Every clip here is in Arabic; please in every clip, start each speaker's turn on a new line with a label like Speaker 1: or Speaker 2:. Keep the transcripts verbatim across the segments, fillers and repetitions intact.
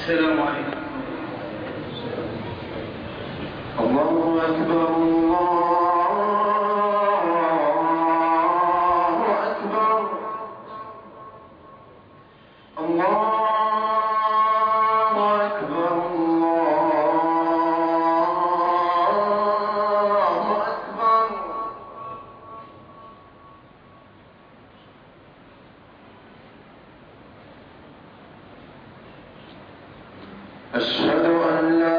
Speaker 1: السلام عليكم.
Speaker 2: الله أكبر الله أكبر الله أكبر الله أكبر. أشهد أن لا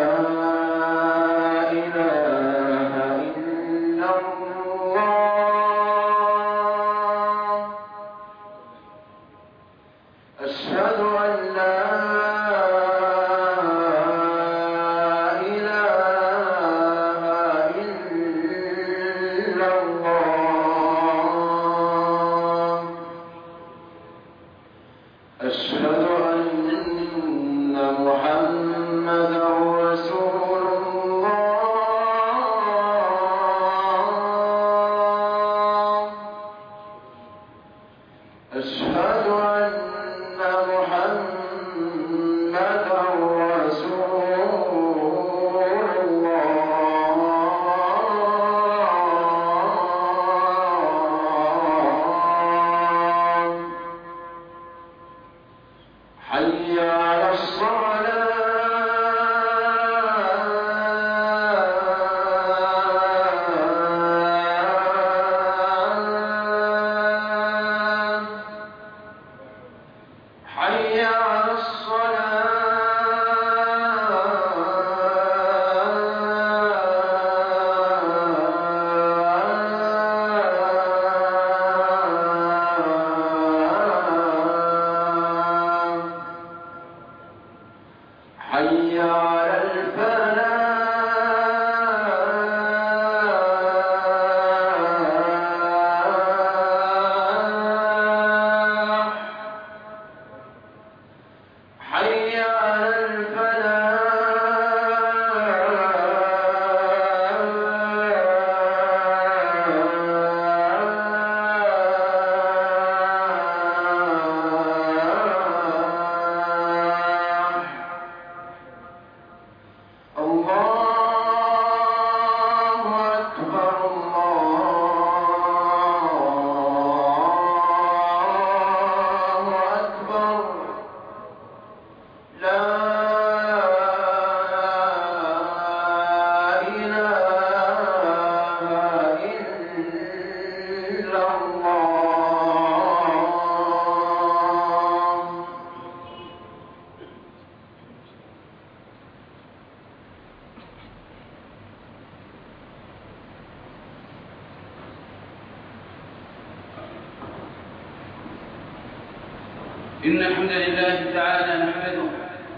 Speaker 1: إن الحمد لله تعالى نحمده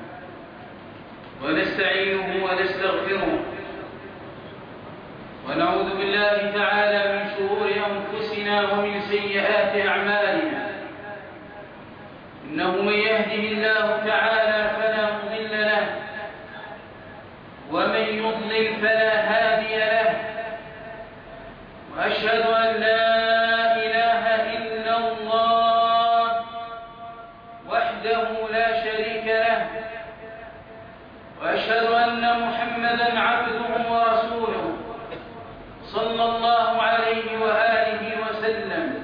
Speaker 1: ونستعينه ونستغفره ونعوذ بالله تعالى من شرور أنفسنا ومن سيئات أعمالنا. إنه من يهده الله تعالى فلا مضل له ومن يضلل فلا هادي له، وأشهد أن لا وأشهد أن محمدًا عبده ورسوله صلى الله عليه وآله وسلم.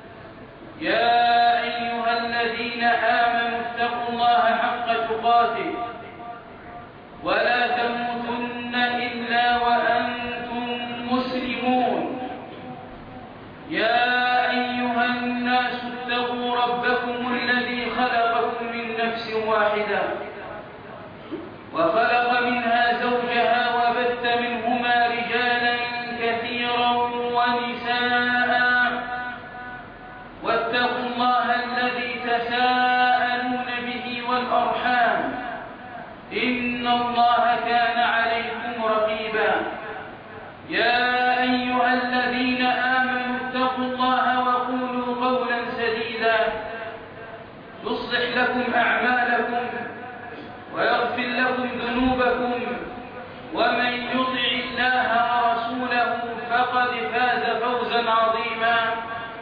Speaker 1: يا أيها الذين آمنوا اتقوا الله حق تقاته ولا تموتن إلا وأنتم مسلمون. يا أيها الناس اتقوا ربكم الذي خلقكم من نفس واحدة وخلق منها زوجها وبث منهما رجالا كثيرا ونساء، واتقوا الله الذي تساءلون به والأرحام إن الله كان عليكم رقيبا. يا أيها الذين آمنوا اتقوا الله وقولوا قولا سديدا يصلح لكم أعمالكم ويغفر لكم ذنوبكم، ومن يطع الله ورسوله فقد فاز فوزا عظيما.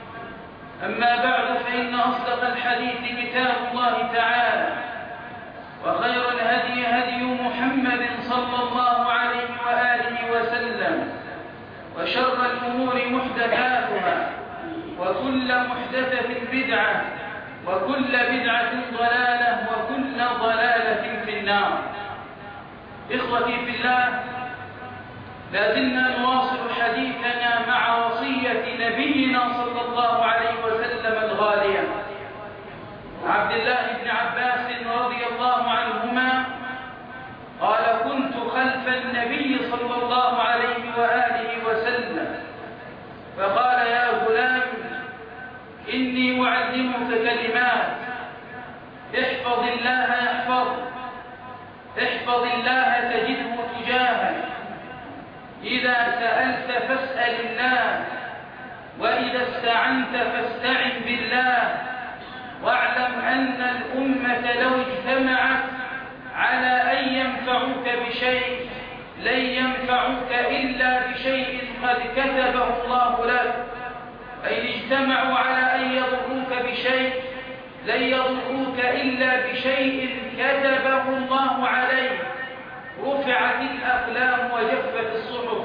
Speaker 1: أما بعد، فإن أصدق الحديث كتاب الله تعالى، وخير الهدي هدي محمد صلى الله عليه وآله وسلم، وشر الأمور محدثاتها، وكل محدثة بدعة، وكل بدعة ضلالة، وكل ضلالة في النار. إخوتي في الله، لا زلنا نواصل حديثنا مع وصية نبينا صلى الله عليه وسلم الغالية. عبد الله بن عباس رضي الله عنهما قال: كنت خلف النبي صلى الله عليه وآله وسلم فقال: يا غلام، إني أعلمك كلمات، احفظ الله يحفظك، احفظ الله تجده تجاهك، إذا سألت فاسأل الله، وإذا استعنت فاستعن بالله، واعلم أن الأمة لو اجتمعت على أن ينفعوك بشيء لن ينفعوك إلا بشيء قد كتبه الله لك، فإن اجتمعوا على أن يضروك بشيء لن يضروك إلا بشيء كتبه الله عليك، رفعت الأقلام وجفت الصحف.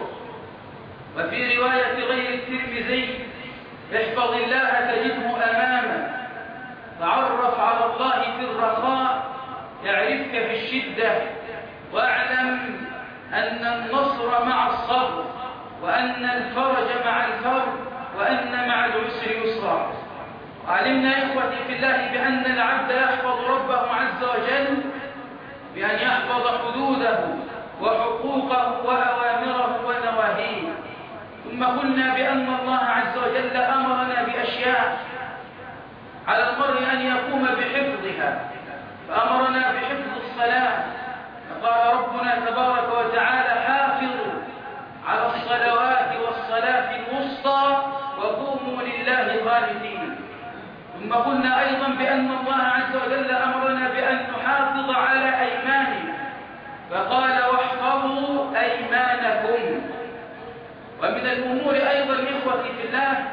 Speaker 1: وفي رواية غير الترمذي: احفظ الله تجده أمامك، تعرف على الله في الرخاء يعرفك في الشدة، واعلم أن النصر مع الصبر، وأن الفرج مع الفرج، وأن مع العسر يسرا. علمنا إخوتي في الله بأن العبد يحفظ ربه عز وجل بأن يحفظ حدوده وحقوقه وأوامره ونواهيه. ثم قلنا بأن الله عز وجل أمرنا بأشياء على المرء أن يقوم بحفظها، فأمرنا بحفظ الصلاة، فقال ربنا تبارك وتعالى: حافظوا على الصلوات والصلاة الوسطى وقوموا لله قانتين. ثم قلنا أيضا بأن الله عز وجل أمرنا بأن نحافظ على أيماننا، فقال: واحفظوا أيمانكم. ومن الأمور أيضا إخوتي في الله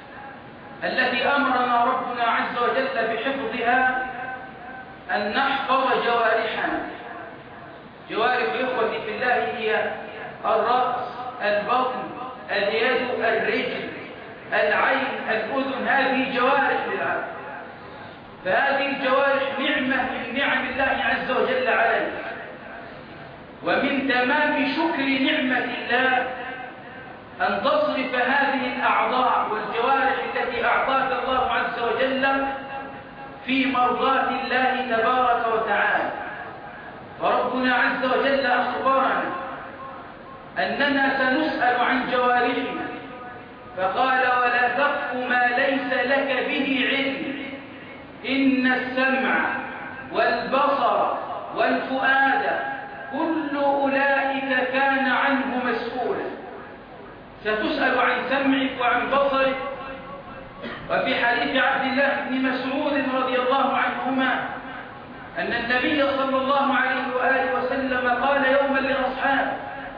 Speaker 1: التي أمرنا ربنا عز وجل بحفظها أن نحفظ جوارحنا. جوارح إخوتي في الله هي الرأس، البطن، اليد، الرجل، العين، الأذن، هذه جوارح للعبد. فهذه الجوارح نعمة من نعم الله عز وجل عليك، ومن تمام شكر نعمة الله أن تصرف هذه الأعضاء والجوارح التي أعطاك الله عز وجل في مرضاة الله تبارك وتعالى. وربنا عز وجل أخبرنا أننا سنسأل عن جوارحنا، فقال: ولا تقف ما ليس لك به علم، إن السمع والبصر والفؤاد كل أولئك كان عنه مسؤولا. ستسأل عن سمعك وعن بصرك. وفي حديث عبد الله بن مسعود رضي الله عنهما أن النبي صلى الله عليه وآله وسلم قال يوما لأصحابه: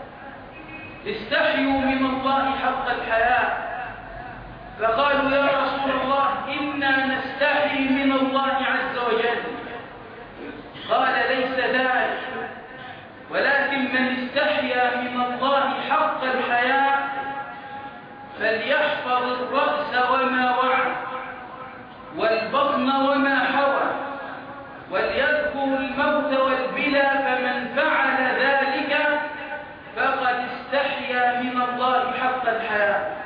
Speaker 1: استحيوا من الله حق الحياء. فقالوا: يا رسول الله، إنا نستحي من الله عز وجل. قال: ليس ذلك، ولكن من استحيا من الله حق الحياء فليحفظ الرأس وما وعى، والبطن وما حوى، وليذكر الموت والبلى، فمن فعل ذلك فقد استحيا من الله حق الحياء.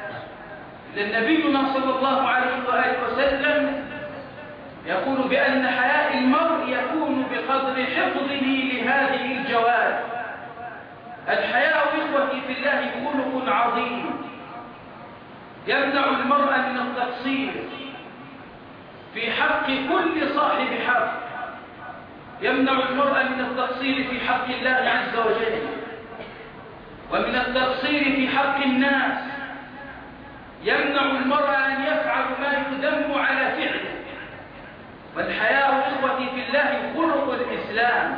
Speaker 1: لأن صلى الله عليه وآله وسلم يقول بأن حياء المرء يكون بقدر حفظه لهذه الجوارح. الحياء إخوتي في الله خلق عظيم يمنع المرء من التقصير في حق كل صاحب حق، يمنع المرء من التقصير في حق الله عز وجل، ومن التقصير في حق الناس، يمنع المرء أن يفعل ما يذم على فعله. والحياء إخوتي في الله خلق الإسلام،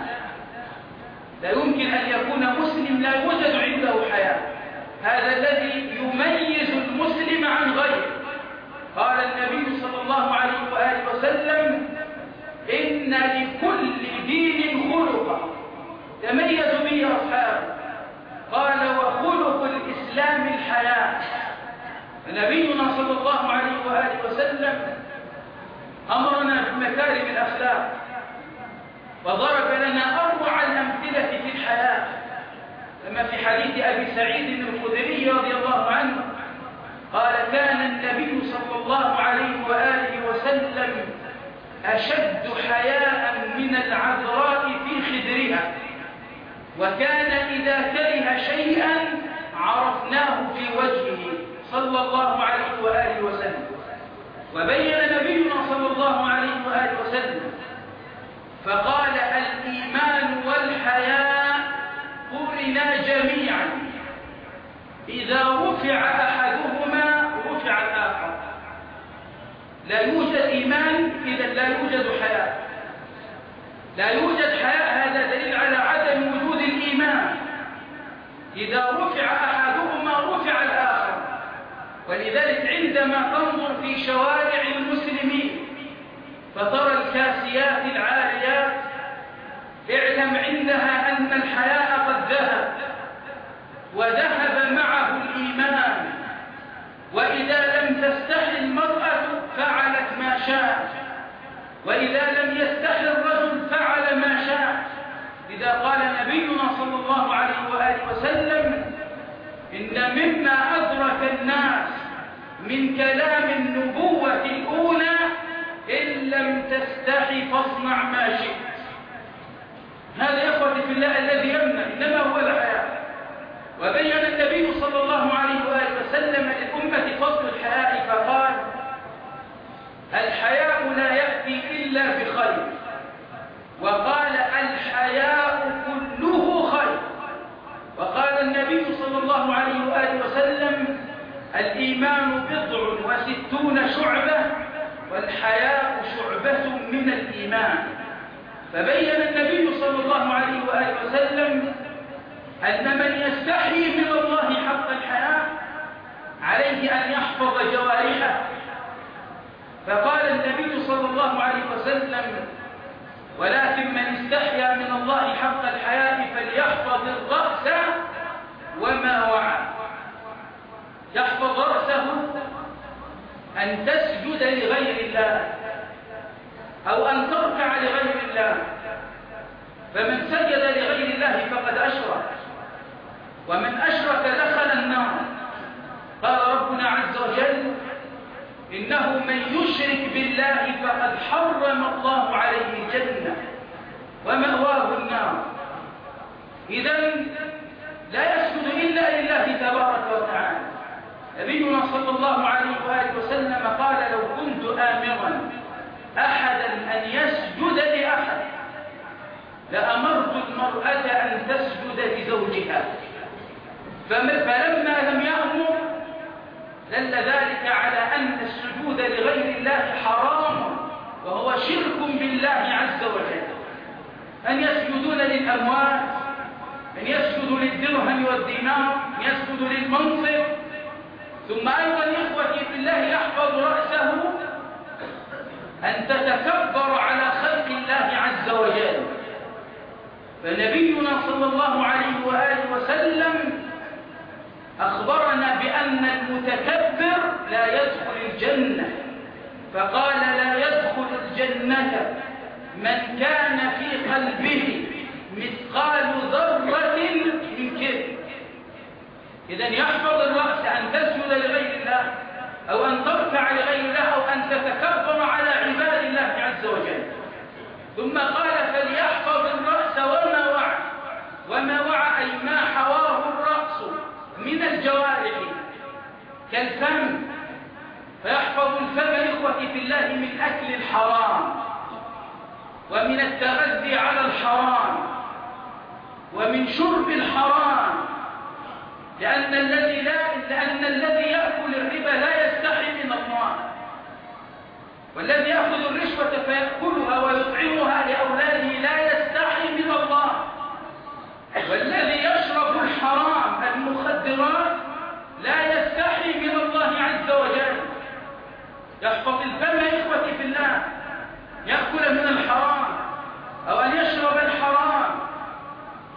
Speaker 1: لا يمكن أن يكون مسلم لا يوجد عنده حياء، هذا الذي يميز المسلم عن غيره. قال النبي صلى الله عليه وآله وسلم: إن لكل دين تميزوا به يا أصحاب. قال وخلق الإسلام الحياة. نبينا صلى الله عليه وآله وسلم أمرنا بمكارم الأخلاق وضرب لنا أروع الأمثلة في الحياة، كما في حديث أبي سعيد الخدري رضي الله عنه قال كان النبي صلى الله عليه وآله وسلم أشد حياء من العذراء في خدرها، وكان إذا كره شيئا عرفناه في وجهه صلى الله عليه وآله وسلم. وبين نبينا صلى الله عليه وآله وسلم فقال الإيمان والحياء قرنا جميعا، إذا رفع أحدهما رفع الآخر. لا يوجد إيمان إذا لا يوجد حياء، لا يوجد حياء، هذا دليل على عدم وجود الإيمان. إذا رفع أحدهما رفع الآخر. ولذلك عندما تنظر في شوارع المسلمين فترى الكاسيات العاريات اعلم عندها أن الحياء قد ذهب وذهب معه الإيمان. وإذا لم تستحي المرأة فعلت ما شاء، وإذا لم يستحي الرجل فعل ما شاء. إذا قال نبينا صلى الله عليه وآله وسلم إن مما أدرك الناس من كلام النبوة الأولى إن لم تستحي فاصنع ما شئت. هذا يا إخوتي في الله الذي يمنع، إنما هو الحياء. وبين النبي صلى الله عليه وآله وسلم للأمة فضل الحياء فقال الحياء لا يأتي إلا بخير، وقال الحياء كله خير. وقال النبي صلى الله عليه وآله وسلم الإيمان بضع وستون شعبة والحياء شعبة من الإيمان. فبين النبي صلى الله عليه وآله وسلم أن من يستحي من الله حق الحياء عليه أن يحفظ جوارحه. فقال النبي صلى الله عليه وسلم ولكن من استحيا من الله حق الحياء فليحفظ الرأس وما وعى. يحفظ رأسه أن تسجد لغير الله أو أن تركع لغير الله، فمن سجد لغير الله فقد أشرك، ومن أشرك دخل النار. قال ربنا عز وجل إنه من يشرك بالله فقد حرم الله عليه الجنة ومأواه النار. إذن لا يسجد إلا لله تبارك وتعالى. نبينا صلى الله عليه وآله وسلم قال لو كنت آمرا أحدا أن يسجد لأحد لأمرت المرأة أن تسجد لزوجها، فلما لم يأمر دل ذلك على أن السجود لغير الله حرام وهو شرك بالله عز وجل. أن يسجدون للأموال، أن يسجدوا للدرهم والدينار، أن يسجدوا للمنصب. ثم أيضا إخوتي في الله يحفظ رأسه أن تتكبر على خلق الله عز وجل. فنبينا صلى الله عليه وآله وسلم أخبرنا بأن المتكبر لا يدخل الجنة، فقال لا يدخل الجنة من كان في قلبه مثقال ذرة من كبر. إذن يحفظ الرأس أن تسجد لغير الله أو أن تركع لغير الله أو أن تتكبر على عباد الله عز وجل. ثم قال فليحفظ الرأس وما وعى. وما وعى أي ما حواه الرأس من الجوارح كالفم، فيحفظ الفم إخوتي في الله من أكل الحرام ومن التغذي على الحرام ومن شرب الحرام، لأن الذي لا لأن الذي يأكل الربا لا يستحي من الله، والذي يأخذ الرشوة فيأكلها ويطعمها لأولاده لا يستحي من الله، والذي يشرب الحرام المخدرات لا يستحي من الله عز وجل. يحفظ الفم إخوتي في الله، يأكل من الحرام أو أن يشرب الحرام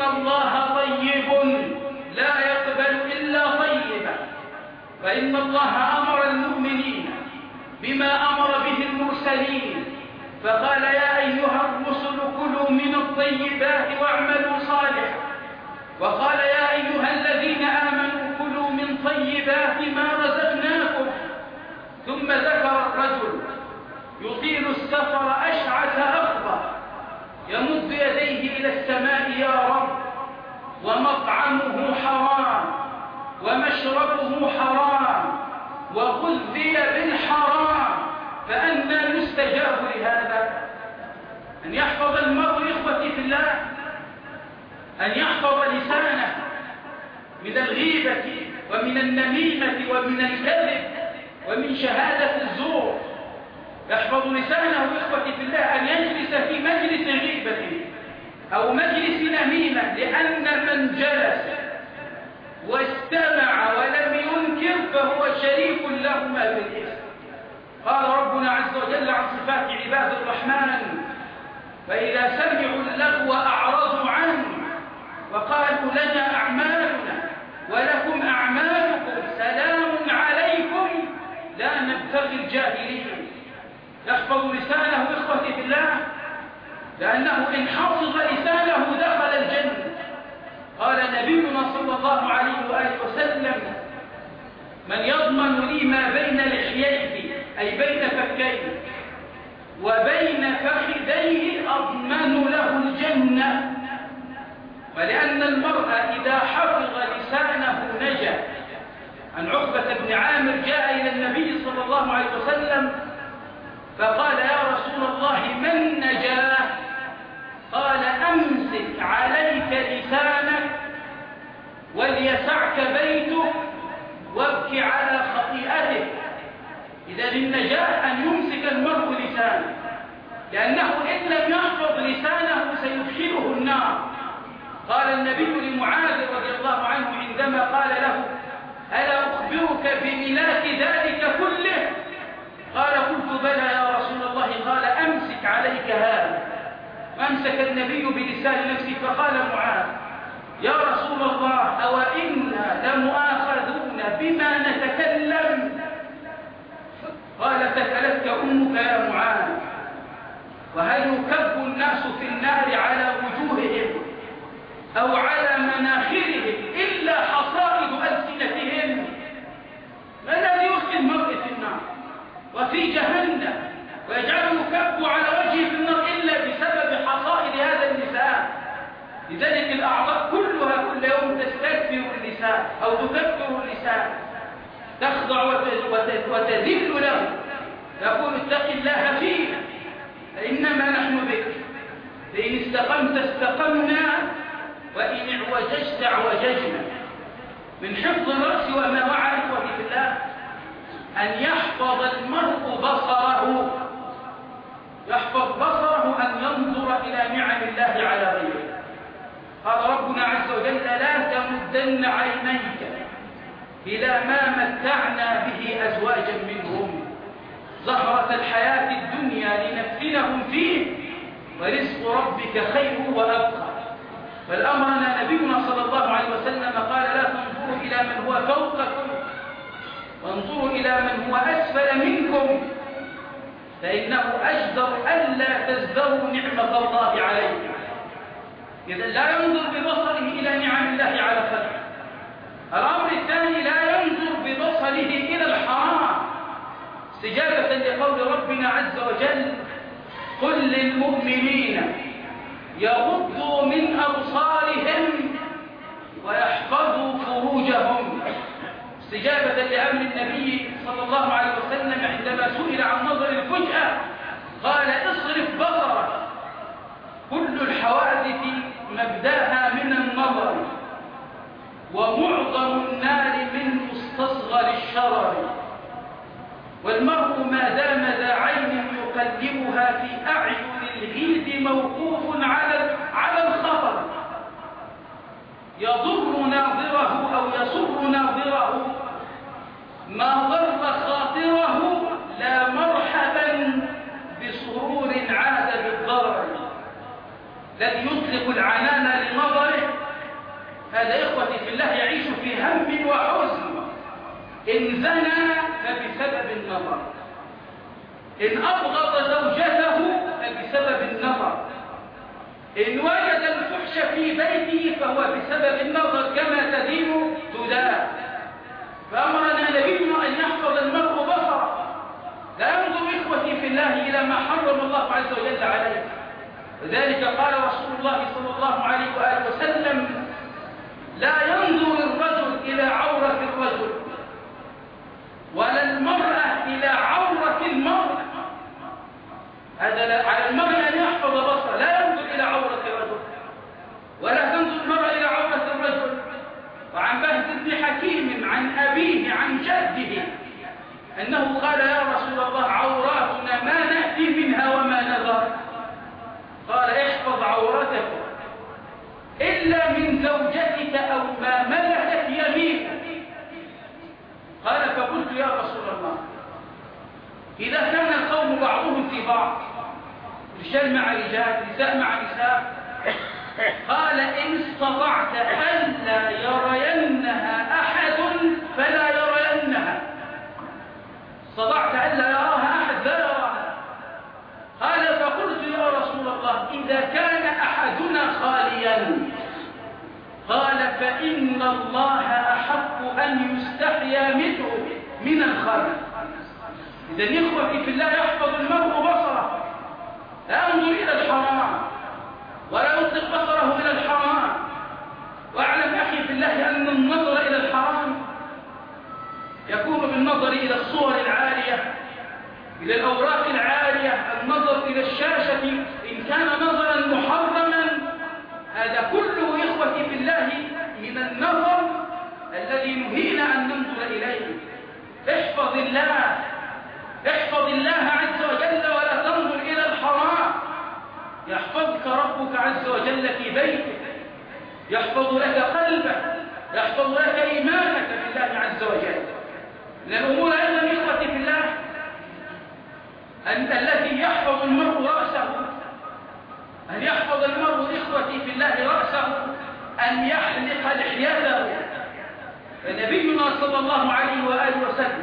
Speaker 1: الله طيب لا يقبل إلا طيبا، فإن الله أمر المؤمنين بما أمر به المرسلين، فقال يا أيها الرسل كلوا من الطيبات واعملوا صالحا، وقال يا أيها الذين آمنوا كلوا من طيبات ما رزقناكم. ثم ذكر الرجل يطيل السفر أشعث أغبر يمد يديه إلى السماء يا رب، ومطعمه حرام ومشربه حرام وغذي بالحرام، فأنى يستجاب لهذا؟ أن يحفظ المرء إخوتي في الله، أن يحفظ لسانه من الغيبة ومن النميمة ومن الكذب ومن شهادة الزور. يحفظ لسانه إخوتي في الله أن يجلس في مجلس غيبة أو مجلس نميمة، لأن من جلس واستمع ولم ينكر فهو شريك لهما بالإثم. قال ربنا عز وجل عن صفات عباد الرحمن: فإذا سمعوا اللغو أعرضوا عنه وقالوا لنا أعمالنا ولكم أعمالكم سلام عليكم لا نبتغي الجاهلين. يحفظ لسانه إخوتي في الله، لأنه إن حفظ لسانه دخل الجنة. قال نبينا صلى الله عليه وآله وسلم: من يضمن لي ما بين لحييه أي بين فكيه وبين فخذيه أضمن له الجنة. ولأن المرء إذا حفظ لسانه نجا. عن عقبة بن عامر جاء إلى النبي صلى الله عليه وسلم فقال: يا رسول الله من نجاه؟ قال: أمسك عليك لسانك وليسعك بيتك وابكي على خطيئتك. إذا النجاة أن يمسك المرء لسانه، لأنه إن لم يحفظ لسانه سيدخله النار. قال النبي لمعاذ رضي الله عنه عندما قال له: ألا أخبرك بملاك ذلك كله؟ قال: قلت بلى يا رسول الله. قال: أمسك عليك هذا. فأمسك النبي بلسان نفسه فقال معاذ: يا رسول الله أو إنا لمؤاخذون بما نتكلم؟ قال: ثكلتك أمك يا معاذ. وهل يكب الناس في النار على وجوههم أو على مناخرهم إلا حصائد ألسنتهم؟ ما الذي يلقي المرء في النار وفي جهنم ويجعله يكب على وجهه في النار إلا بسبب حصائد هذا اللسان؟ لذلك الأعضاء كلها كل يوم تستكبر اللسان أو تكبر اللسان، تخضع وتذل له، يقول: اتق الله فينا فإنما نحن بك، فإن استقمت استقمنا وإن اعوججت اعوججنا. من حفظ الرأس وما وعى إخوتي في الله أن يحفظ المرء بصره، يحفظ بصره أن ينظر إلى نعم الله على غيره. قال ربنا عز وجل: لا تمدن عينيك إلى ما متعنا به أزواجا منهم زهرة الحياة الدنيا لنفتنهم فيه ورزق ربك خير وأبقى. فالأمرنا نبينا صلى الله عليه وسلم قال: لا تنظروا إلى من هو فوقكم وانظروا إلى من هو أسفل منكم، فإنه أجدر ألا تزدروا نعمة الله عليكم. إذا لا ينظر ببصره إلى نعم الله على خلقه. الأمر الثاني: لا ينظر ببصره إلى الحرام، استجابة لقول ربنا عز وجل: قل للمؤمنين يغضوا من أبصارهم ويحفظوا فروجهم، استجابة لأمر النبي صلى الله عليه وسلم عندما سئل عن نظر الفجأة قال: اصرف بصرك. كل الحوادث مبداها من النظر، ومعظم النار من مستصغر الشرر، والمرء ما دام ذا عين يقلبها في أعين الغيث موقوف على على الخطر، يضر ناظره أو يسر ناظره، ما ضر خاطره لا مرحبا بسرور عاد بالضرر. الذي يطلق العنان لنظره هذا إخوتي في الله يعيش في هم وحزن. إن زنى فبسبب النظر، إن أبغض زوجته فبسبب النظر، إن وجد الفحش في بيته فهو بسبب النظر، كما تدين تدان. فأمرنا نبينا أن يحفظ المرء بصره، لا ينظر إخوتي في الله إلى ما حرم الله عز وجل عليه. لذلك قال رسول الله صلى الله عليه وآله وسلم: لا ينظر الرجل إلى عورة الرجل ولا المرأة إلى عورة المرأة. هذا على المرء أن يحفظ بصره، لا ينظر إلى عورة الرجل ولا تنظر المرأة إلى عورة الرجل. وعن بهز بن حكيم عن أبيه عن جده أنه قال: يا رسول الله، عوراتنا ما نأتي منها وما نذر. قال: احفظ عورتك إلا من زوجتك أو ما ملكت يمينك. قال: فقلت: يا رسول الله، إذا كان القوم بعضهم في بعض، رجال مع رجال، نساء مع نساء، قال: إن استطعت ألا يرينها أحد فلا يرينها. استطعت ألا يراها أحد لا يراها. قال: فقلت: يا رسول الله، إذا كان أحدنا خاليا. قال: فإن الله أحق أن يستحيا منه من الخالق. إذا إخوتي في الله يحفظ المرء بصره، لا ينظر إلى الحرام ولا يطلق بصره إلى الحرام. واعلم أخي في الله أن النظر إلى الحرام يكون بالنظر إلى الصور العالية، إلى الأوراق العالية، النظر إلى الشاشة إن كان نظرا محرما. هذا كله إخوتي في الله من النظر الذي نهينا أن ننظر إليه. احفظ الله، احفظ الله عز وجل ولا تنظر إلى الحرام. يحفظك ربك عز وجل في بيتك، يحفظ لك قلبك، يحفظ لك إيمانك بالله عز وجل. من الأمور أيضا إخوتي في الله أن التي يحفظ المرء رأسه، أن يحفظ المرء إخوتي في الله رأسه، أن يحلق لحيته. فنبينا صلى الله عليه وآله وسلم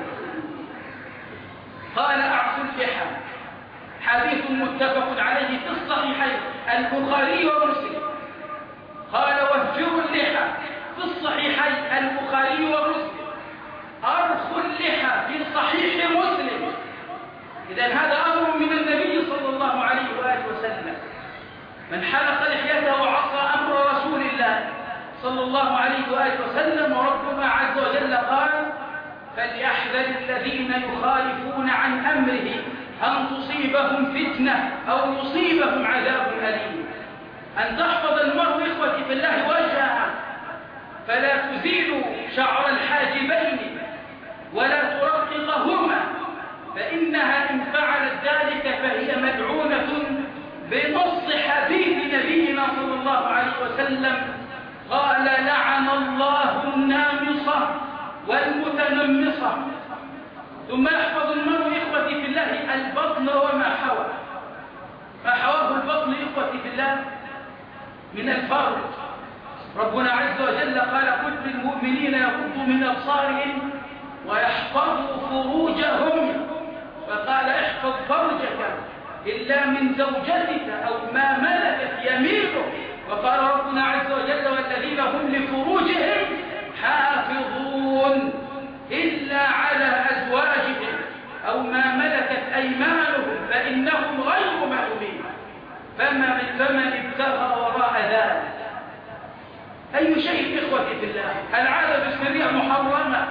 Speaker 1: قال: أعفوا اللحى. حديث متفق عليه في الصحيحين البخاري ومسلم. قال: وفروا اللحى في الصحيحين البخاري ومسلم. أرخوا اللحى في صحيح مسلم. إذن هذا أمر من النبي صلى الله عليه وآله وسلم. من حلق لحيته وعصى أمر رسول الله صلى الله عليه وآله وسلم. وربنا عز وجل قال: فليحذر الذين يخالفون عن أمره أن تصيبهم فتنة أو يصيبهم عذاب أليم. أن تحفظ المرء إخوتي في الله وجهه، فلا تزيل شعر الحاجبين ولا ترققهما، فإنها إن فعلت ذلك فهي ملعونة بنص حديث نبينا صلى الله عليه وسلم. قال: لعن الله النامصة والمتنمصة. ثم يحفظ المرء إخوتي في الله البطن وما حوى. ما حواه البطن إخوتي في الله من الفرج. ربنا عز وجل قال: قل للمؤمنين يغضوا من أبصارهم ويحفظوا فروجهم. فقال: احفظ فرجك إلا من زوجتك أو ما ملكت يمينك. وقال ربنا عز وجل: والذين هم لفروجهم حافظون إلا على أزواجهم أو ما ملكت أيمانهم فإنهم غير ملومين. فمن فمن ابتغى وراء ذلك. أي شيء إخوتي في الله. العادة السرية محرمة،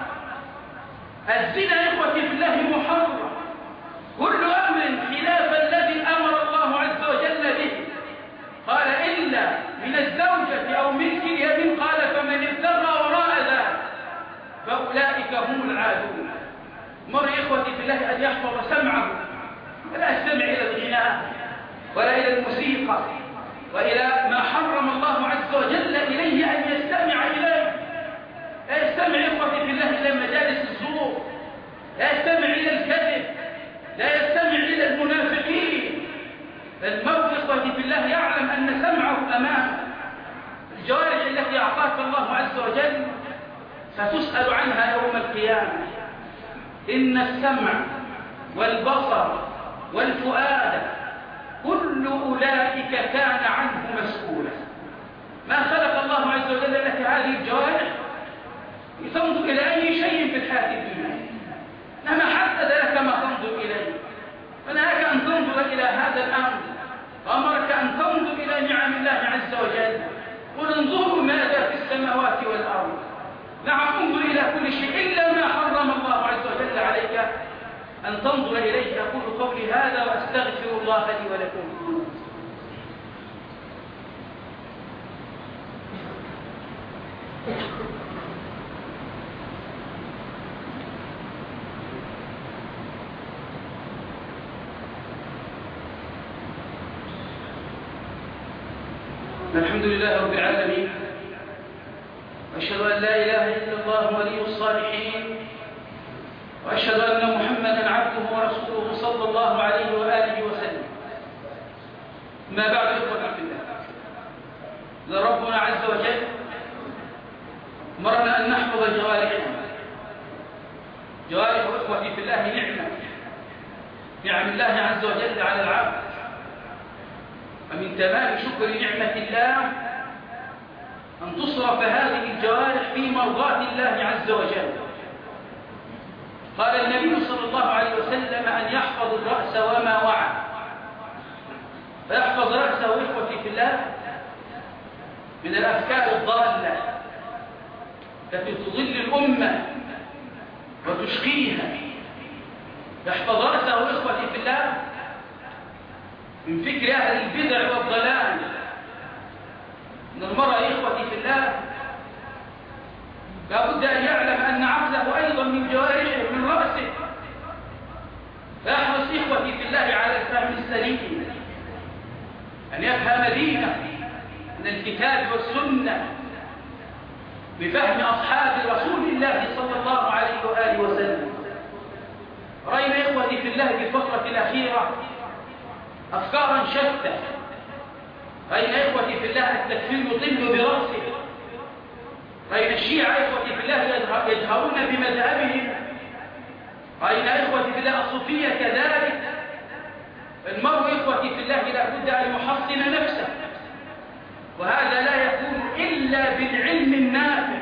Speaker 1: الزنا إخوتي في الله محرم، كل أمر خلاف الذي أمر الله عز وجل به. قال: إلا من الزوجة أو ملك اليمين. قال: فمن ابتغى وراء ذلك فأولئك هم العادون. مر إخوتي في الله أن يحفظ سمعه، ولا يستمع إلى الغناء ولا إلى الموسيقى وإلى ما حرم الله عز وجل إليه أن يستمع إليه. لا يستمع إخوتي في الله إلى مجالس الزور، لا يستمع إلى الكذب، لا يستمع إلى المنافقين. المرء إخوتي في الله يعلم أن سمعه أمامه. الجوارح التي أعطاك الله عز وجل ستسأل عنها يوم القيامة. إن السمع والبصر والفؤاد كل أولئك كان عنه مسؤولا. ما خلق الله عز وجل لك هذه الجوارح لتنظر إلى أي شيء في الحياة الدنيا، إنما حدد لك ما تنظر إليه، فنهاك أن تنظر إلى هذا الأمر، وأمرك أن تنظر إلى نعم الله عز وجل. قل انظروا ماذا في السماوات والأرض. نعم، انظر إلى كل شيء إلا ما حرم الله عز وجل عليك أن تنظر إليه. أقول قولي هذا وأستغفر الله لي ولكم. الحمد لله رب العالمين، وأشهد أن لا إله إلا الله ولي الصالحين، وأشهد أن محمدا عبده ورسوله صلى الله عليه وآله وسلم. ما بعد، إخوة في الله، ربنا عز وجل أمرنا أن نحفظ جوارحنا. جوارح إخوتي في الله نعمة، نعم الله عز وجل على العبد، ومن تمام شكر نعمة الله أن تصرف هذه الجوارح في مرضاة الله عز وجل. قال النبي صلى الله عليه وسلم أن يحفظ الرأس وما وعى. فيحفظ رأسه إخوتي في الله من الأفكار الضالة التي تضل الأمة وتشقيها. يحفظ رأسه إخوتي في الله من فكر أهل البدع والضلال. إن المرء إخوتي في الله لابد أن يعلم أن عقله أيضا من جوارحه من رأسه. فيحرص إخوتي في الله على الفهم السليم، أن يفهم دينه من الكتاب والسنة بفهم أصحاب رسول الله صلى الله عليه وآله وسلم. رأينا إخوتي في الله في الفترة الأخيرة أفكارا شتى. رأينا إخوتي في الله التكفير يضل برأسه. رأينا الشيعة إخوتي في الله يجهرون بمذهبهم. رأينا إخوتي في الله الصوفية كذلك. المرء إخوتي في الله لا بد أن يحصن نفسه، وهذا لا يكون إلا بالعلم النافع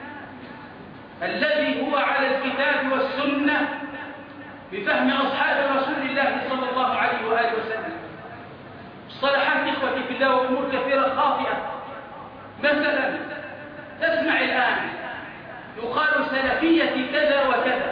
Speaker 1: الذي هو على الكتاب والسنة بفهم أصحاب رسول الله صلى الله عليه وآله وسلم. الصلاحات إخوتي في الله وأمور كثيرة خاطئة. مثلا تسمع الآن يقال سلفية كذا وكذا.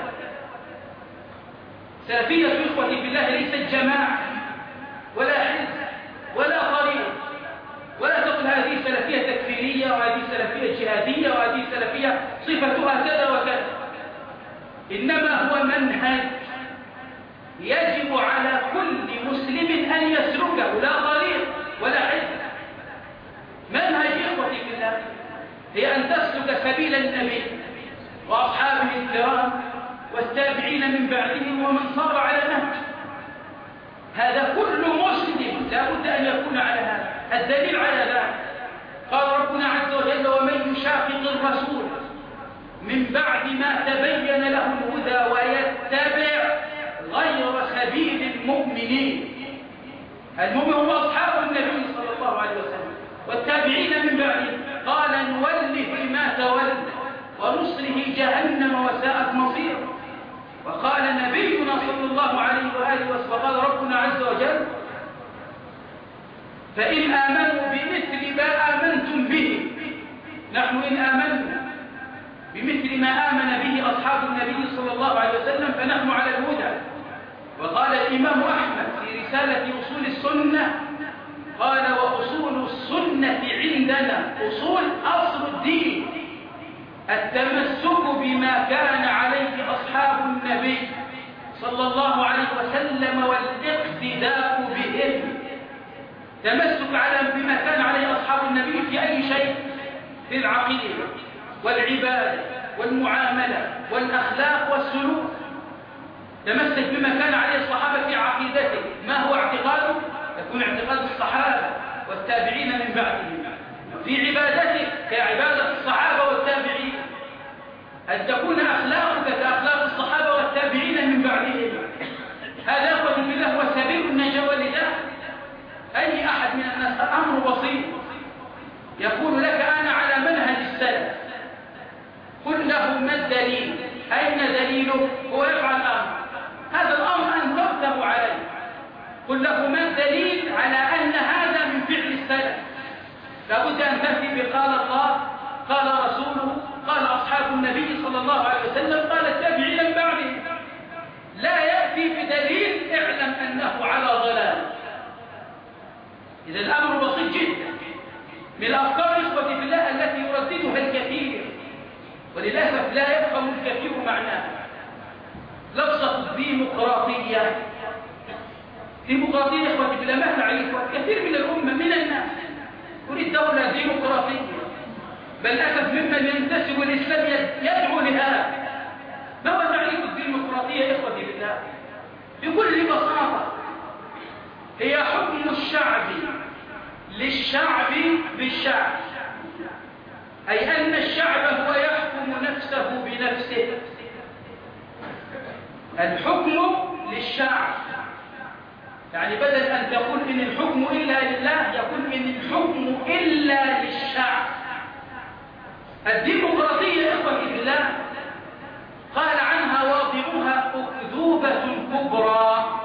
Speaker 1: سلفية إخوتي في الله ليست جماعة ولا حزب ولا طريق، ولا تقل هذه سلفية تكفيرية وهذه سلفية جهادية وهذه سلفية صفتها كذا وكذا. إنما هو منهج يجب على كل مسلم أن يسلكه، لا طريق ولا حزب. منهج إخوتي في الله هي أن تسلك سبيل النبي وأصحابه الكرام والتابعين من بعدهم ومن صار على نهج. هذا كل مسلم لا بد أن يكون على هذا. الدليل على ذلك قال ربنا عز وجل: ومن يشاقق الرسول من بعد ما تبين له الهدى ويتبع غير سبيل المؤمنين. المؤمن هم أصحاب النبي صلى الله عليه وسلم والتابعين من بعده. قال: نوله ما تولى ونصره جهنم وساءت مصير. وقال نبينا صلى الله عليه وآله وسلم وقال ربنا عز وجل: فإن آمنوا بمثل ما آمنتم به. نحن إن آمنا بمثل ما آمن به أصحاب النبي صلى الله عليه وسلم فنحن على الهدى. وقال الإمام أحمد في رسالة أصول السنة قال: وأصول السنة عندنا أصول أصل الدين التمسك بما كان عليه أصحاب النبي صلى الله عليه وسلم والاقتداء بهم. تمسك على بما كان عليه أصحاب النبي في أي شيء، في العقيدة والعبادة والمعاملة والأخلاق والسلوك. تمسك بما كان عليه الصحابة في عقيدته. ما هو اعتقاده؟ يكون اعتقاد الصحابة والتابعين من بعدهم. في عبادته كعبادة الصحابة أن تكون أخلاقك كأخلاق الصحابة والتابعين من بعدهم. هذا أخوة بالله هو سبيل النجاة والهداية. أي أحد من الناس أمر بسيط يقول لك أنا على منهج السلف، قل له ما الدليل؟ أين دليله؟ هو يفعل الأمر، هذا الأمر أن ترتب عليه. قل له ما الدليل على أن هذا من فعل السلف؟ لابد أن تأتي بقال الله، قال رسوله، قال أصحاب النبي صلى الله عليه وسلم، قال التابعين من بعده. لا يأتي بدليل اعلم أنه على ضلال. إذا الأمر بسيط جدا. من الأفكار إخوتي بالله التي يرددها الكثير وللأسف لا يفهم الكثير معناها لفظة الديمقراطية. ديمقراطية إخوتي بالله ما تعرفها كثير من الأمة من الناس، تريد دولة ديمقراطية، بل أسف ممن ينتسب الإسلام يدعو لهذا. ما هو تعريف الديمقراطية إخوتي بالله؟ بكل بساطة هي حكم الشعب للشعب بالشعب، أي أن الشعب هو يحكم نفسه بنفسه. الحكم للشعب، يعني بدل أن تقول إن الحكم إلا لله يقول إن الحكم إلا للشعب. الديمقراطية إخوتي بالله قال عنها واضعها أكذوبة كبرى.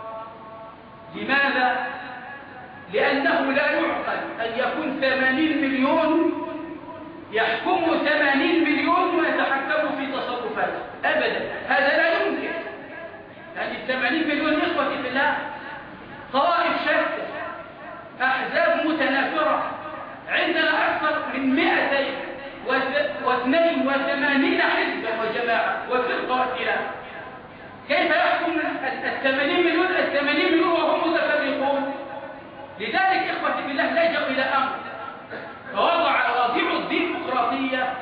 Speaker 1: لماذا؟ لأنه لا يعقل أن يكون ثمانين مليون يحكم ثمانين مليون ويتحكم في تصرفاته أبدا، هذا لا يمكن. يعني الثمانين مليون إخوتي بالله طوائف شتى، أحزاب متنافرة، عندنا أكثر من مئتين واثنين وثمانين حزبا وجماعة وفرقة واختلاف. كيف يحكم الثمانين مليون الثمانين مليون وهم متفرقون؟ لذلك إخوتي بالله لجأوا إلى أمر، فوضع واضع الديمقراطية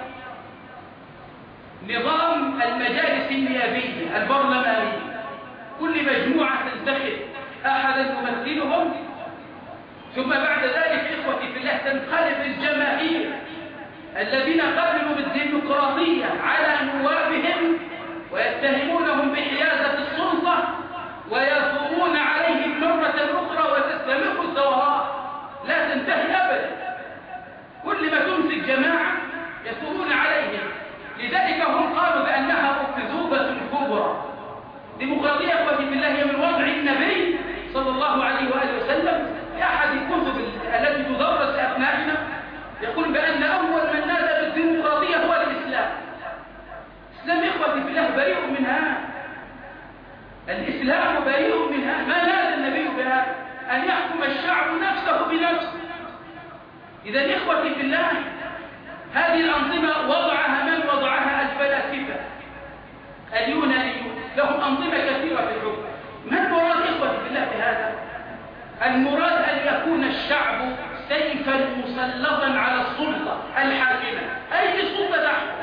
Speaker 1: نظام المجالس النيابية البرلمانية. كل مجموعة تنتخب أحدا يمثلهم، ثم بعد ذلك إخوتي بالله تنقلب الجماهير الذين قبلوا بالديمقراطية على نوابهم ويتهمونهم بحيازة السلطة ويثورون عليهم مرة أخرى وتستمر الثورات لا تنتهي أبدا. كل ما تمسك جماعة يثورون عليهم. لذلك هم قالوا بأنها أكذوبة كبرى. ديمقراطية أخوتي بالله هي من وضع النبي صلى الله عليه وآله وسلم. في أحد الكتب التي تدرس لأبنائنا يقول بأن أول من نادى بالديمقراطية هو الإسلام. الإسلام إخوتي بالله بريء منها، الإسلام بريء منها. ما نادى النبي بها؟ أن يحكم الشعب نفسه بنفسه. إذا إخوتي بالله هذه الأنظمة وضعها من وضعها؟ الفلاسفة اليونانيون، لهم أنظمة كثيرة في الحكم. ما المراد إخوتي بالله بهذا؟ المراد أن يكون الشعب سيفا مسلطا على السلطة الحاكمة. أي سلطة تحكم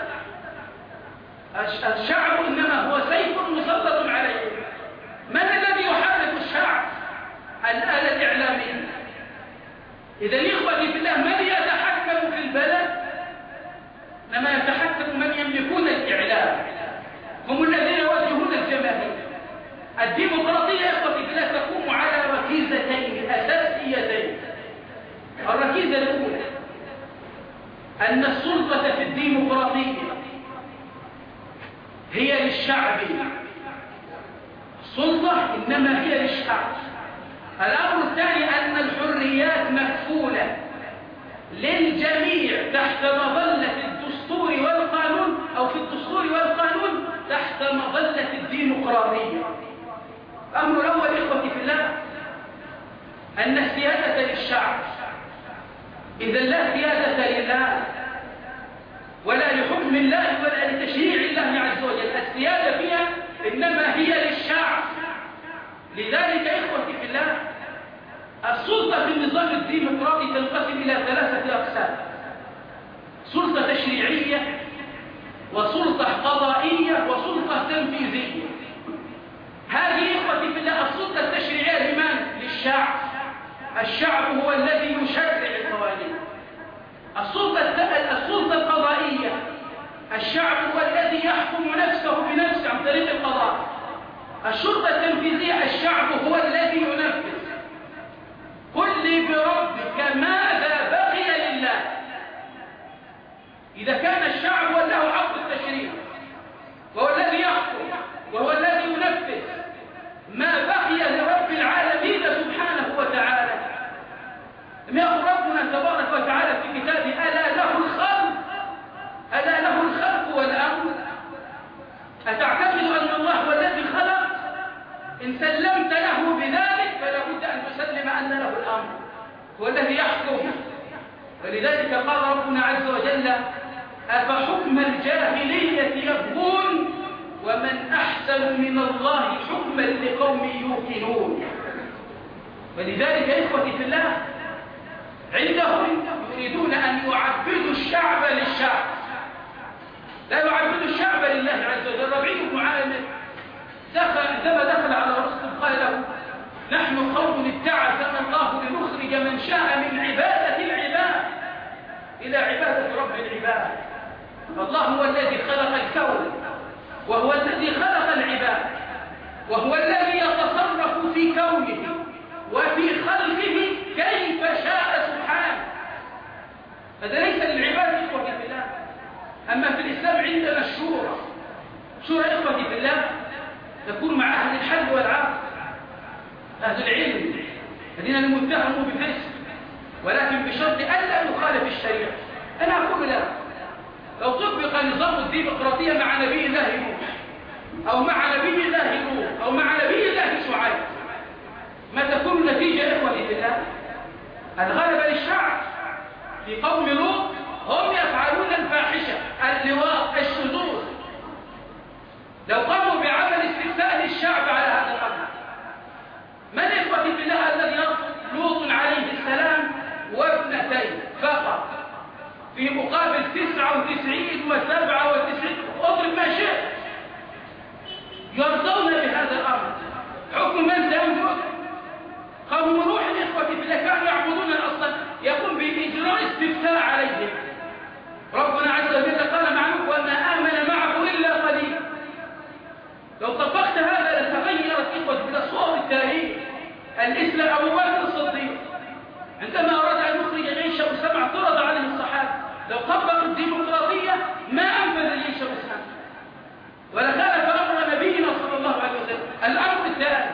Speaker 1: الشعب إنما هو سيف مسلط عليه. من الذي يحرك الشعب؟ الآلة الإعلامية. إذا إخوتي بالله من يتحكم في البلد؟ لما يتحكم من يملكون الإعلام، هم الذين يواجهون الجماهير. الديمقراطية إخوتي بالله تقوم على ركيزتين أساسيتين. الركيزة الأولى أن السلطة في الديمقراطية هي للشعب، السلطة إنما هي للشعب. الأمر الثاني أن الحريات مكفولة للجميع تحت مظلة الدستور والقانون، أو في الدستور والقانون تحت مظلة الديمقراطية. الأمر الأول إخوتي في الله أن السيادة للشعب. إذا لا سيادة لله ولا لحكم الله ولا لتشريع الله عز وجل، السيادة فيها إنما هي للشعب. لذلك إخوتي في الله السلطة في النظام الديمقراطي تنقسم إلى ثلاثة أقسام: سلطة تشريعية، وسلطة قضائية، وسلطة تنفيذية. هذه إخوتي في الله السلطة التشريعية لمن؟ للشعب. الشعب هو الذي يشرع القوانين. السلطة السلطة القضائية، الشعب هو الذي ولذلك قال ربنا عز وجل أفحكم الجاهلية يبغون ومن أحسن من الله حكما لقوم يوقنون. ولذلك إخوتي في الله عندهم يريدون أن يعبدوا الشعب للشعب، لا يعبدوا الشعب لله عز وجل. ربيع بن عامر دخل عندما دخل على رسول قال له نحن قوم ابتعثنا الله لنخرج من شاء من عبادة العباد إلى عبادة رب العباد. فالله هو الذي خلق الكون وهو الذي خلق العباد وهو الذي يتصرف في كونه وفي خلقه كيف شاء سبحانه. هذا ليس للعباد إخوتي في الله. أما في الإسلام عندنا الشورى. شورى إخوتي في الله تكون مع أهل الحل والعقد، أهل العلم الذين المتهموا بفسق، ولكن بشرط ألا يخالف الشريعة. أنا أقول لا، لو طبق نظام الديمقراطية مع نبي الله نوح أو مع نبي الله لوط أو مع نبي الله شعيب، ما تكون النتيجة إخوتي في الله؟ الغلبة للشعب. في قوم لوط هم يفعلون الفاحشة، اللواط، الشذوذ. لو قاموا بعمل استفتاء للشعب على هذا الأمر، من إخوتي في الله الذي يرفض؟ لوط عليه السلام وابنتين فقط في مقابل تسعة وتسعين وسبعة وتسعين، اضرب ما شئت. يرضون بهذا الأمر. حكم من سينفذ؟ قوم نوح إخوتي في الله كانوا يعبدون الأصنام، يقوم بإجراء استفتاء عليهم. ربنا عز وجل قال مع نوح وما آمن معه إلا قليل. لو طبقت هذا لتغيرت إخوتي في الله صور التاريخ. الإسلام أبو بكر الصديق عندما أراد أن يخرج جيش أسامة اعترض عليه الصحابة. لو طبق الديمقراطية ما أنفذ جيش أسامة ولا خالف أمر نبينا صلى الله عليه وسلم. الأمر الثاني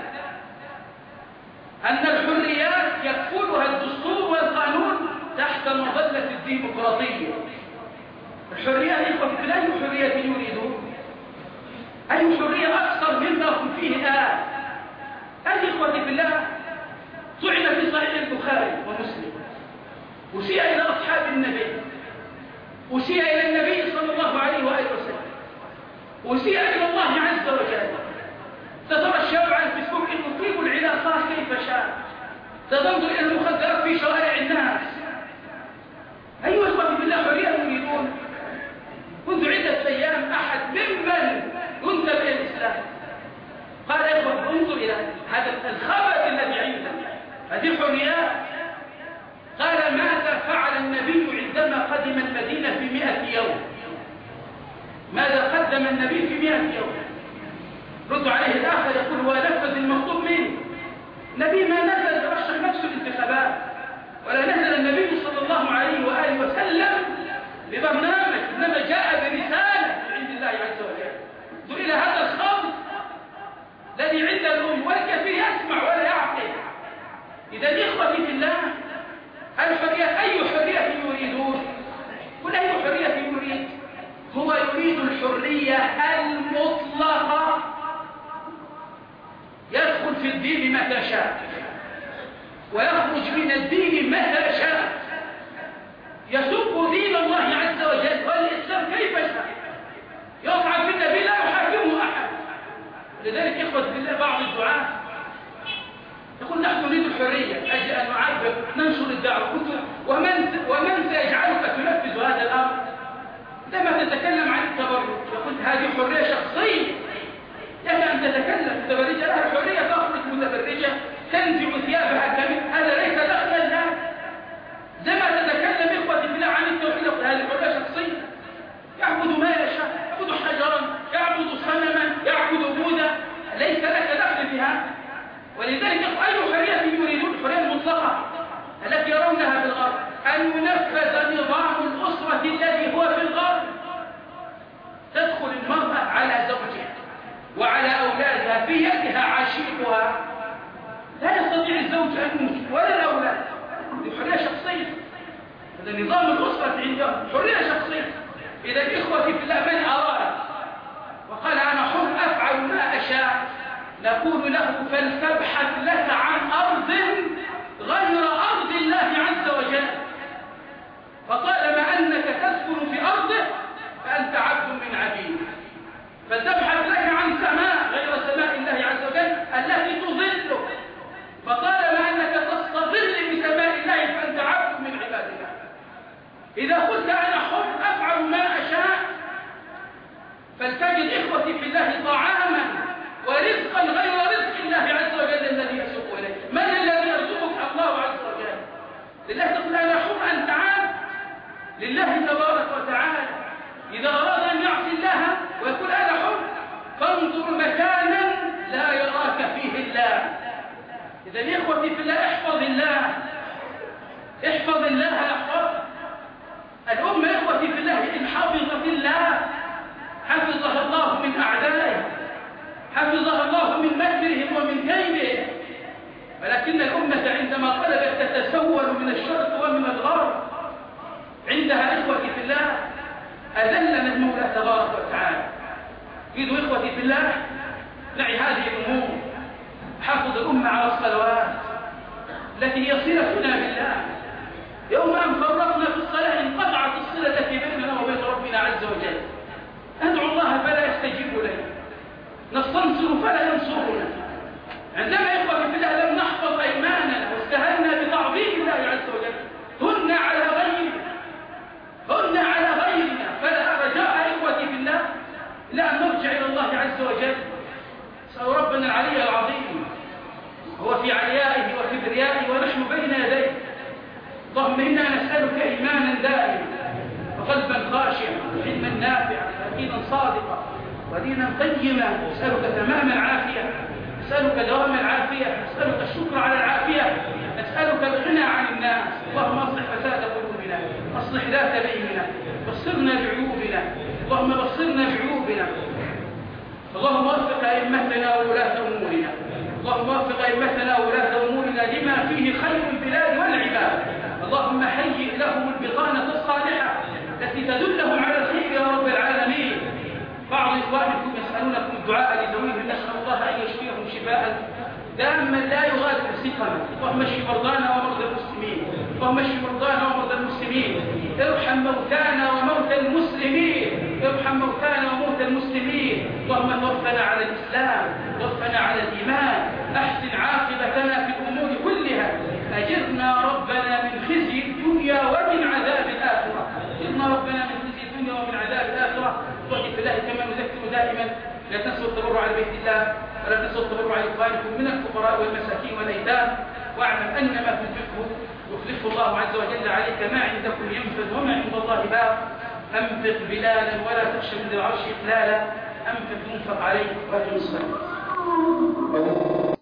Speaker 1: أن الحريات يكفلها الدستور والقانون تحت مظلة الديمقراطية. الحريات إخوة في أي حرية يريدون؟ أي حرية أكثر مما هم فيه الآن؟ أي إخوة في الله طعن في صحيح البخاري ومسلم، أسيء إلى أصحاب النبي، أسيء إلى النبي صلى الله عليه وآله وسلم، أسيء إلى الله عز وجل. تترى الشباب على الفيسبوك يطيب العلاقات كيف شاء، تنظر إلى المخدرات في شوارع الناس. أيها الإخوة في الله حرية يريدون؟ منذ عدة أيام أحد ممن ينتمي إلى الإسلام قال يا إخوة انظر إلى هذا الخبر الذي عندنا، هذه حريات. قال ماذا فعل النبي عندما قدم المدينة في مئة يوم؟ ماذا قدم النبي في مئة يوم؟ رد عليه الآخر يقول هو نفذ المطلوب منه. النبي ما نزل يرشح نفسه الانتخابات، ولا نزل النبي صلى الله عليه وآله وسلم ببرنامج، إنما جاء برسالة من عند الله عز وجل. انظر إلى هذا الخوف الذي عند الأم، والكثير يسمع ولا يعقل. إذا إخوتي في الله الحرية أي حرية يريدون؟ قل أي حرية يريد؟ هو يريد الحرية المطلقة، يدخل في الدين متى شاء ويخرج من الدين متى شاء، يسب دين الله عز وجل والإسلام كيف شاء، يطعن في النبي لا يحاكمه أحد. لذلك إخوة بالله بعض الدعاة يقول نحن نريد الحرية، أجل أن نعبر ننشر الدعوة، ومن, ومن سيجعلك تنفذ هذا الأمر؟ عندما تتكلم عن التبرج يقول هذه حرية شخصية، لك أن تتكلم متبرجة، لها الحرية تخرج متبرجة تنزع ثيابها كامل، هذا ليس دخلا لها. زي ما تتكلم إخوتي بالله عن التوحيد هذه حرية شخصية، يعبد ما يشاء، يعبد حجرا، يعبد صنما، يعبد بوذا، ليس لك دخل بها. ولذلك أي حرية يريدون؟ الحرية المطلقة التي يرونها في الغرب، أن ينفذ نظام الأسرة الذي هو في الغرب. تدخل المرأة على زوجها وعلى أولادها، في يدها عشيقها، لا يستطيع الزوج أن ينجب ولا الأولاد. هذه حرية شخصية، هذا نظام الأسرة عندهم حرية شخصية. إذا إخوتي في الله من أراد وقال أنا حر أفعل ما أشاء، نقول له فلتبحث لك عن أرض غير أرض الله عز وجل. إذا قلت أنا حر أفعل ما أشاء فلتجد إخوتي في الله طعاما ورزقا غير رزق الله عز وجل الذي يسوق إليه. من الذي يرزقك؟ الله عز وجل. لله تقول أنا حر أن تعال لله تبارك وتعالى. إذا أراد أن يعصي الله ويقول أنا حر فانظر مكانا لا يراك فيه الله. إذا إخوتي في الله احفظ الله، احفظ الله يحفظك. الأمة إخوتي في الله إن حفظت الله حفظها الله من أعدائه، حفظها الله من مكرهم ومن كيدهم. ولكن الأمة عندما طلبت تتسول من الشرق ومن الغرب عندها إخوتي في الله أذلنا المولى تبارك وتعالى. إذ إخوتي في الله نعي هذه الأمور، حافظ الأمة على الصلوات التي هي صلتنا بالله. يوم أن فرطنا في الصلاة انقطعت الصلة التي بيننا وبين ربنا عز وجل. ندعو الله فلا يستجيب لنا، نستنصر فلا ينصرنا. عندما إخوتي في الله لم نحفظ أيماننا واستهلنا بتعظيم الله عز وجل هن على غيرنا، هن على غيرنا، فلا رجاء إخوتي في الله إلا أن نرجع إلى الله عز وجل. نسأل ربنا العلي العظيم هو في عليائه وكبريائه ونحن بين يديه. اللهم إنا نسألك إيمانا دائما وقلبا خاشعا وعلما نافعا ويقينا صادقا ودينا قيما. نسألك تمام العافية، نسألك دوام العافية، نسألك الشكر على العافية، نسألك الغنى عن الناس. اللهم اصلح فساد قلوبنا، اصلح ذات بيننا، بصرنا بعيوبنا، اللهم بصرنا بعيوبنا. اللهم وفق أئمتنا وولاة أمورنا، اللهم وفق أئمتنا وولاة أمورنا لما فيه خير البلاد والعباد. اللهم هيئ لهم البطانة الصالحة التي تدلهم على الخير يا رب العالمين. بعض إخوانكم يسألونكم الدعاء لذويهم، نسأل الله أن يشفيهم شفاء داما لا يغادر سقما. اللهم اشف مرضانا ومرضى المسلمين، اللهم اشف مرضانا ومرضى المسلمين، ارحم موتانا وموتى المسلمين، ارحم موتانا وموتى المسلمين. اللهم توفنا على الإسلام، توفنا على الإيمان، أحسن عاقبتنا في الأمور كلها، أجرنا ربنا من خزي الدنيا ومن عذاب الآخرة، أجرنا ربنا من خزي الدنيا ومن عذاب الآخرة. وحي في الله كما نذكر دائما لا تنسوا التبرع لبيت الله ولا تنسوا التبرع لإخوانكم من الفقراء والمساكين والأيتام. واعلم أن ما تنفقه يخلفه الله عز وجل عليك. ما عندكم ينفذ وما عند الله باق. أنفق بلالا ولا تخشى من العرش إقلالا، أنفق ينفق عليك وأجل الصلاة.